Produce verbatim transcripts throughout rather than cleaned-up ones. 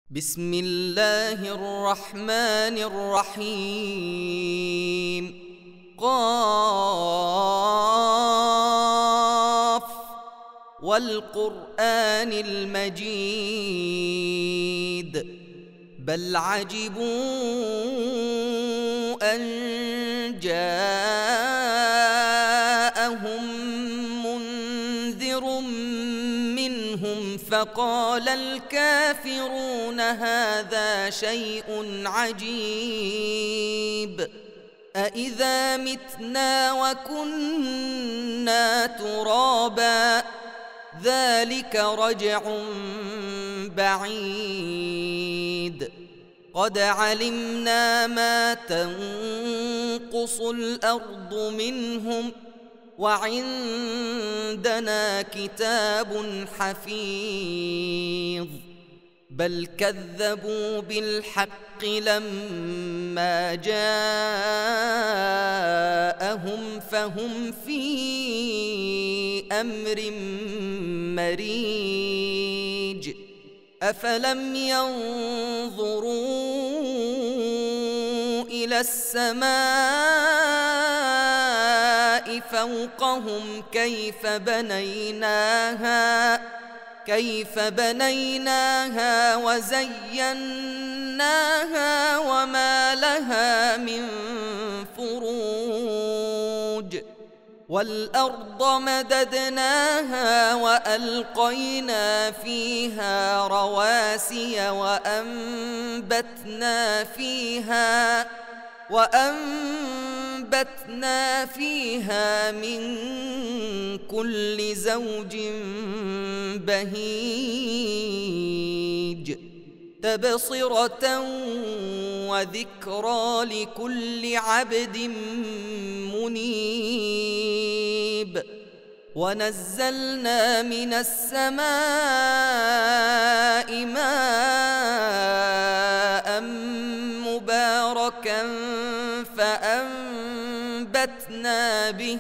بسم الله الرحمن الرحيم. قاف والقرآن المجيد بل عجبوا أن جاءهم منذر منهم فقال الكافرون هذا شيء عجيب أإذا متنا وكنا ترابا ذلك رجع بعيد قد علمنا ما تنقص الأرض منهم وعندنا كتاب حفيظ بل كذبوا بالحق لما جاءهم فهم في أمر مريج أفلم ينظروا إلى السماء فوقهم كيف بنيناها كيف بنيناها وزيناها وما لها من فروج والأرض مددناها وألقينا فيها رواسي وأنبتنا فيها وأنبتنا فيها من كل زوج بهيج تبصرة وذكرى لكل عبد منيب ونزلنا من السماء ماء مباركا فأنبتنا به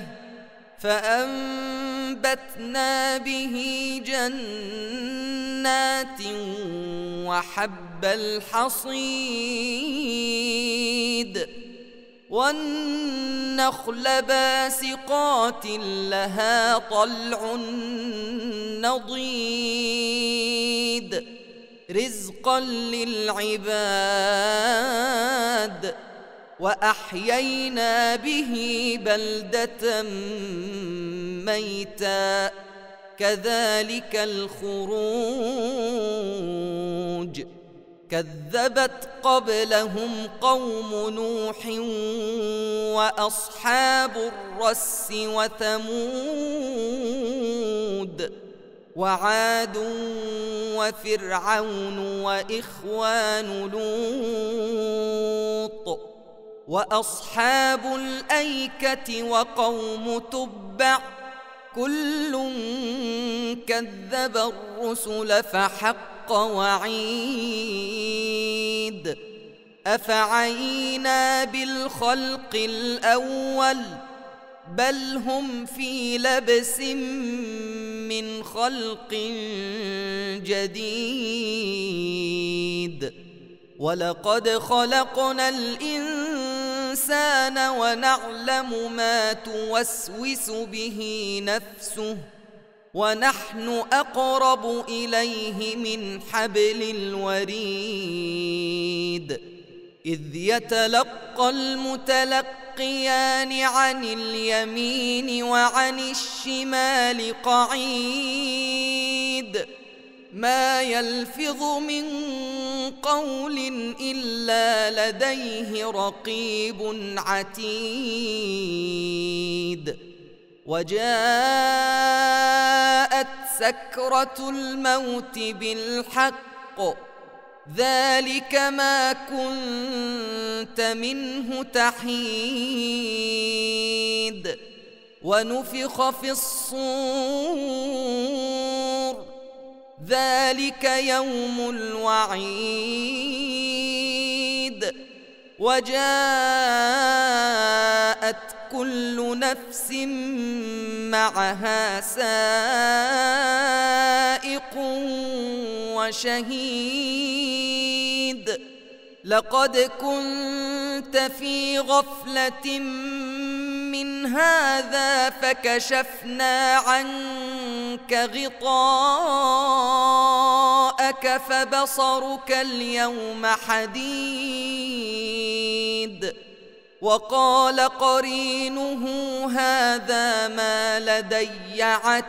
فأنبتنا به جنات وحب الحصيد والنخل باسقات لها طلع نضيد رزقا للعباد وأحيينا به بلدة ميتا كذلك الخروج كذبت قبلهم قوم نوح وأصحاب الرس وثمود وعاد وفرعون وإخوان لوط وأصحاب الأيكة وقوم تبع كل كذب الرسل فحق وعيد أفعينا بالخلق الأول بل هم في لبس من خلق جديد ولقد خلقنا الإنسان ونعلم ما توسوس به نفسه ونحن أقرب إليه من حبل الوريد إذ يتلقى المتلقيان عن اليمين وعن الشمال قعيد ما يلفظ من قول إلا لديه رقيب عتيد وجاءت سكرة الموت بالحق ذلك ما كنت منه تحيد ونفخ في الصور ذلك يوم الوعيد وجاءت كل نفس معها سائق وشهيد لقد كنت في غفلة من هذا فكشفنا عنك غطاءك فبصرك اليوم حديد. وقال قرينه هذا ما لدي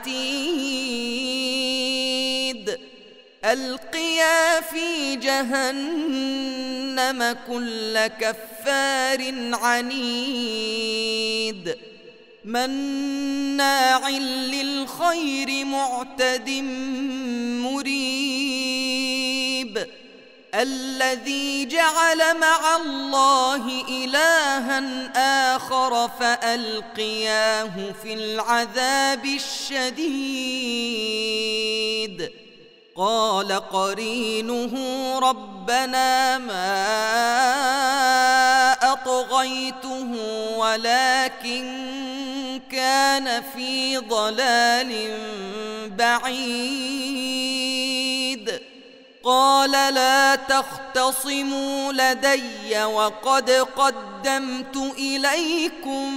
عتيد. ألقيا في جهنم كل كفار عنيد مناع للخير معتد مريب. الذي جعل مع الله إلها آخر فألقياه في العذاب الشديد. قال قرينه ربنا ما أطغيته ولكن كان في ضلال بعيد. قال لا تختصموا لدي وقد قدمت إليكم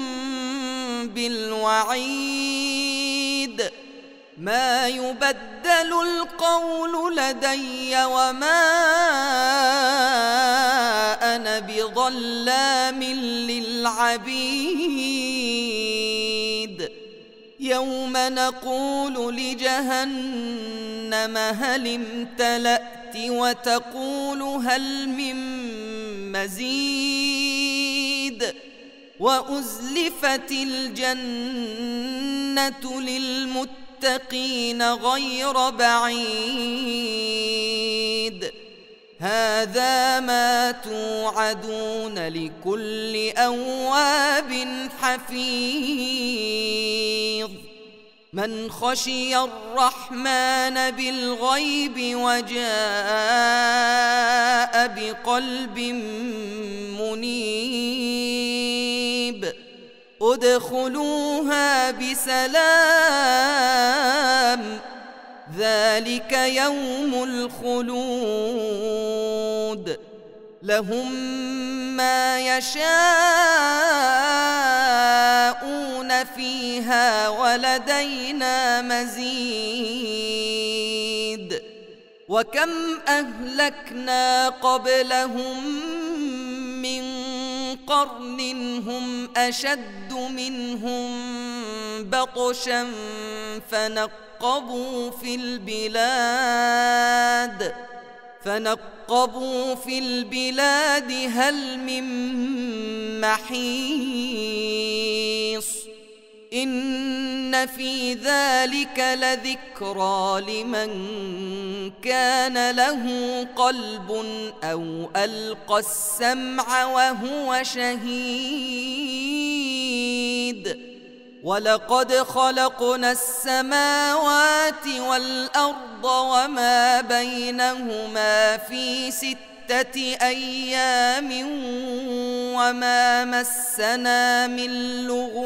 بالوعيد. ما يبدل القول لدي وما أنا بظلام للعبيد. يوم نقول لجهنم هل امتلأت وتقول هل من مزيد. وأزلفت الجنة للمتقين غير بعيد. هذا ما توعدون لكل أواب حفيظ. من خشي الرحمن بالغيب وجاء بقلب منيب ادخلوها بسلام ذلك يوم الخلود. لهم ما يشاءون فيها ولدينا مزيد. وكم أهلكنا قبلهم من قرن هم أشد منهم بطشا فنقبوا في البلاد فنقبوا في البلاد هل من محيص. إن في ذلك لذكرى لمن كان له قلب أو ألقى السمع وهو شهيد. ولقد خلقنا السماوات والأرض وما بينهما في ستة أيام وما مسنا من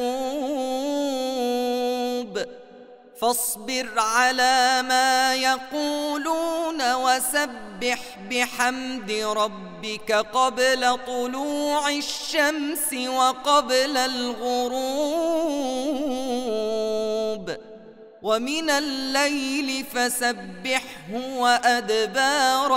لغوب. فاصبر على ما يقولون وسبح بحمد ربك قبل طلوع الشمس وقبل الغروب ومن الليل فسبحه وأدبار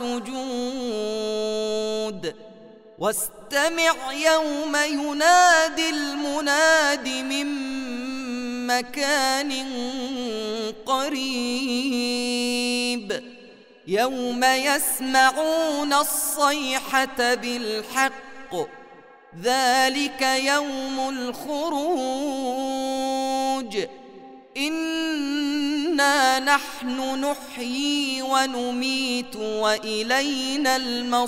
السجود. واستمع يوم ينادي المناد من مكان قريب. يوم يسمعون الصيحة بالحق ذلك يوم الخروج. إنا نحن نحيي ونميت وإلينا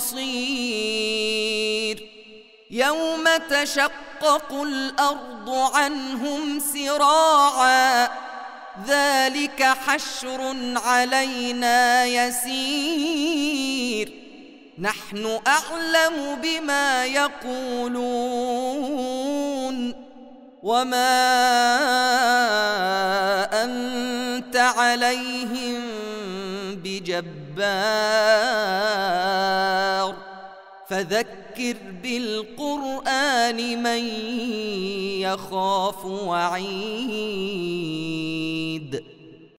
المصير. يوم تشقق الأرض عنهم سراعا ذلك حشر علينا يسير. نحن أعلم بما يقولون وما أنت عليهم بجبار فذكر بالقرآن من يخاف وعيد